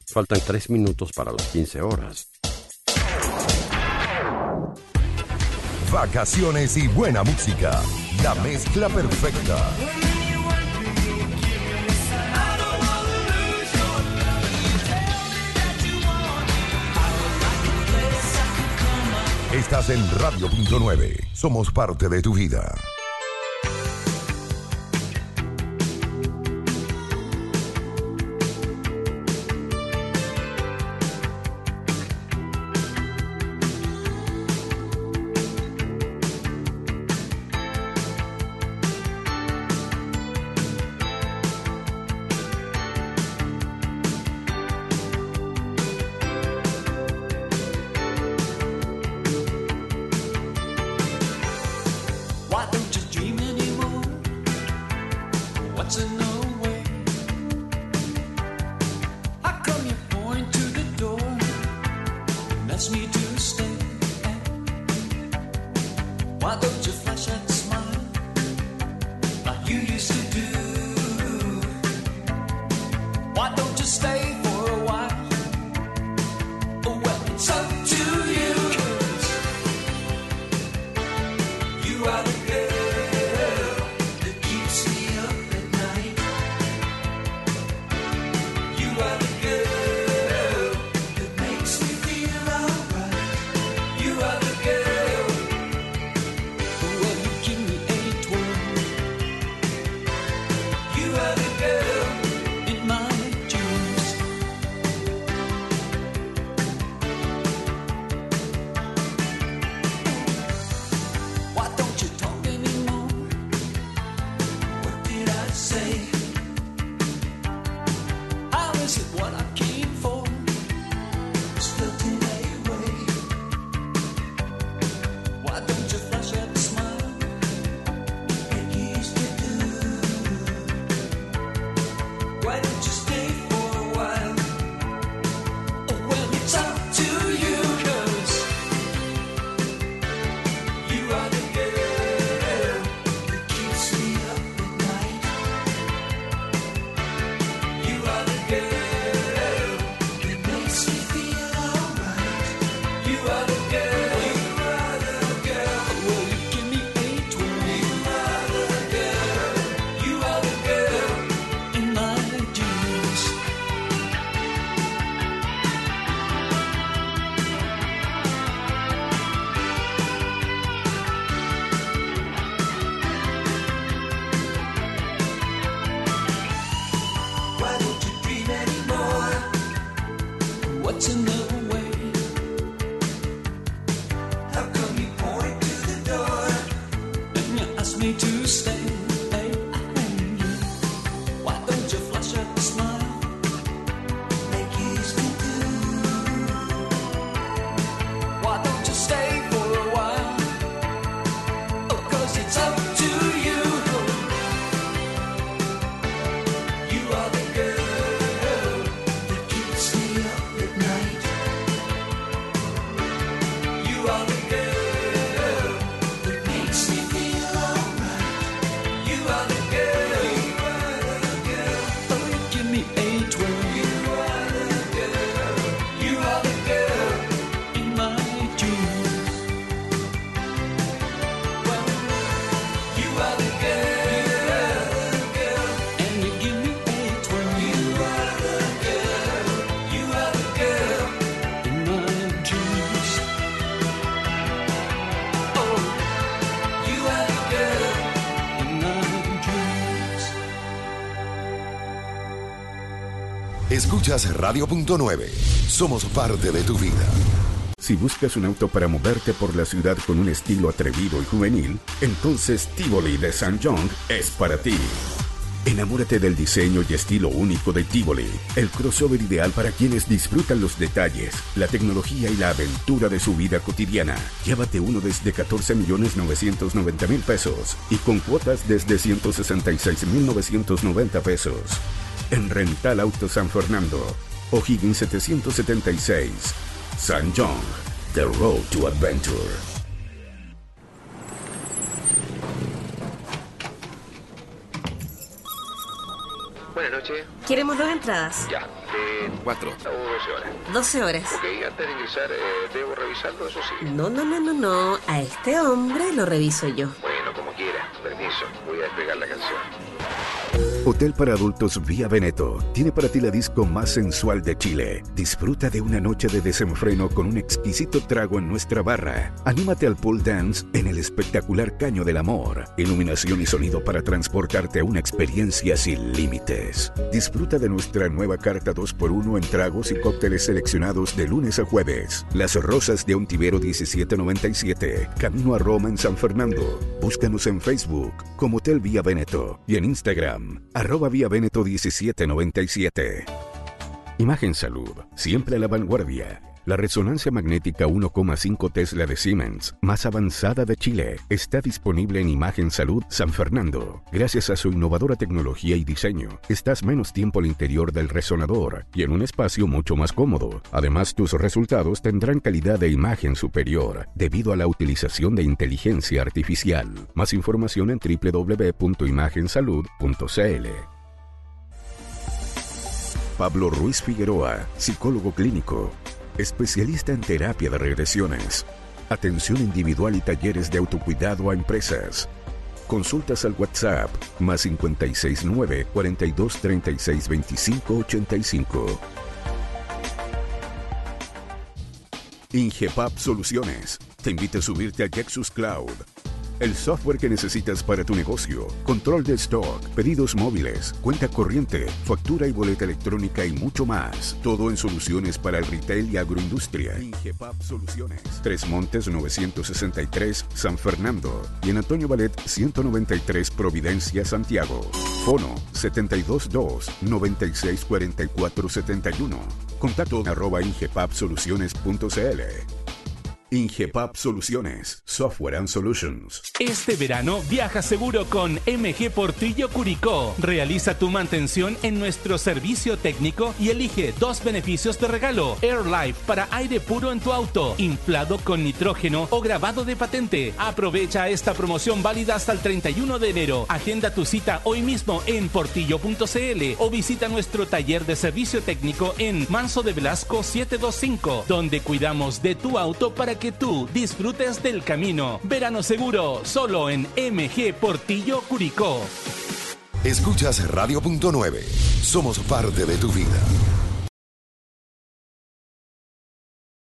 Faltan 3 minutos para las 15 horas. Vacaciones y buena música. La mezcla perfecta. Estás en Radio.9. Somos parte de tu vida. Escuchas Radio.9. Somos parte de tu vida. Si buscas un auto para moverte por la ciudad con un estilo atrevido y juvenil, entonces Tivoli de St. John es para ti. Enamórate del diseño y estilo único de Tivoli, el crossover ideal para quienes disfrutan los detalles, la tecnología y la aventura de su vida cotidiana. Llévate uno desde 14.990.000 pesos y con cuotas desde 166.990 pesos. En Rental Auto San Fernando, O'Higgins 776, St. John, The Road to Adventure. Buenas noches. Queremos 2 entradas. Ya, 4 o 12 horas. 12 horas. Ok, antes de ingresar, ¿debo revisarlo? Eso sí. No. A este hombre lo reviso yo. Bueno, como quiera. Permiso, voy a despegar la canción. Hotel para adultos Vía Veneto tiene para ti la disco más sensual de Chile. Disfruta de una noche de desenfreno con un exquisito trago en nuestra barra. Anímate al pool dance en el espectacular Caño del Amor. Iluminación y sonido para transportarte a una experiencia sin límites. Disfruta de nuestra nueva carta 2x1 en tragos y cócteles seleccionados de lunes a jueves. Las Rosas de Ontivero 1797, camino a Roma en San Fernando. Búscanos en Facebook como Hotel Vía Veneto y en Instagram @Vía Veneto 1797. Imagen Salud, siempre a la vanguardia. La resonancia magnética 1,5 Tesla de Siemens, más avanzada de Chile, está disponible en Imagen Salud San Fernando. Gracias a su innovadora tecnología y diseño, estás menos tiempo al interior del resonador y en un espacio mucho más cómodo. Además, tus resultados tendrán calidad de imagen superior debido a la utilización de inteligencia artificial. Más información en www.imagensalud.cl. Pablo Ruiz Figueroa, psicólogo clínico, especialista en terapia de regresiones, atención individual y talleres de autocuidado a empresas. Consultas al WhatsApp +569 42 36 25 85. Ingepap Soluciones te invita a subirte a Lexus Cloud, el software que necesitas para tu negocio. Control de stock, pedidos móviles, cuenta corriente, factura y boleta electrónica y mucho más. Todo en soluciones para el retail y agroindustria. Ingepap Soluciones. Tres Montes 963, San Fernando. Y en Antonio Vallet 193, Providencia, Santiago. Fono 722-964471. Contacto @ingepapsoluciones.cl. Ingepap Soluciones, Software and Solutions. Este verano viaja seguro con MG Portillo Curicó. Realiza tu mantención en nuestro servicio técnico y elige 2 beneficios de regalo: AirLife para aire puro en tu auto, inflado con nitrógeno o grabado de patente. Aprovecha esta promoción válida hasta el 31 de enero. Agenda tu cita hoy mismo en portillo.cl o visita nuestro taller de servicio técnico en Manso de Velasco 725, donde cuidamos de tu auto para que tú disfrutes del camino. Verano seguro, solo en MG Portillo Curicó. Escuchas Radio.9. Somos parte de tu vida.